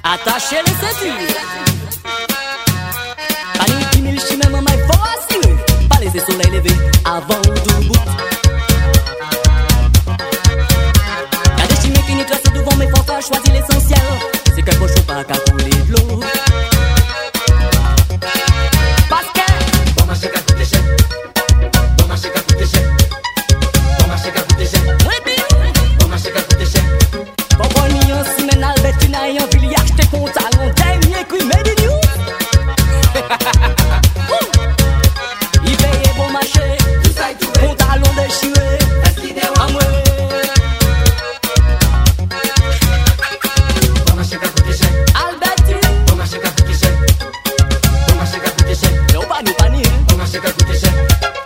Attachez les ceintures. Panique 10 000 chimères, maman, il faut assurer. Pas laisser soleil levé avant de bout. Y'a des chimères qui n'y tracent devant, mais faut pas choisir l'essentiel. C'est qu'un pochon pas qu'à couler de l'eau. Parce que bon marché qu'à coûter cher. Bon marché qu'à coûter cher. Bon marché qu'à coûter cher. Bon marché qu'à coûter cher. bon bon ni en semaine Albertina et en ville y'a acheté pantalon dernier cri made in you. Il paye bon marché. Tout ça est tout vrai. Pantalon déchiré. Est-ce qu'il est Amoué. bon marché qu'à coûter cher. Albertine. Bon marché qu'à coûter cher. Bon marché qu'à coûter cher. Non pas nous pas ni. Bon marché qu'à coûter cher.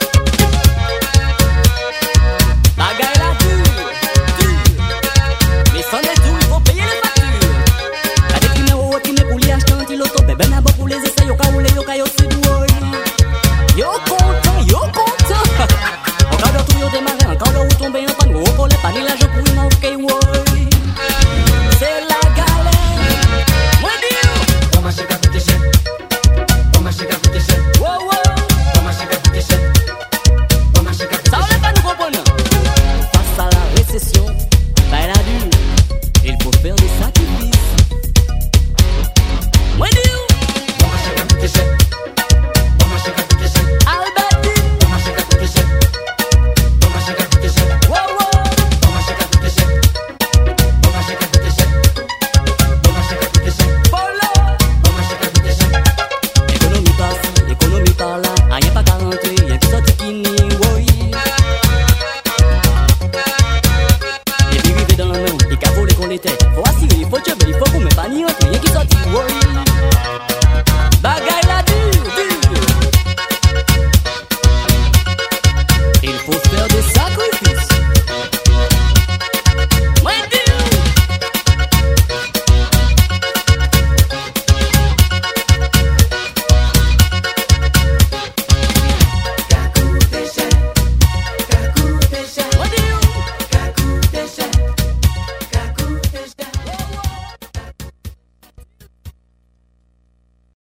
Bagaille la dure. Mais sans les tout, il faut payer les factures. T'as des numéros qui ne pour les acheter un l'auto. Bébé n'a pas pour les essais. Yo ka roule, yo ka yo si doué. Yo content, yo content. Encore de tout yo démarrer. Encore de où tomber en panne. Au volet, pas ni l'argent pour une offre.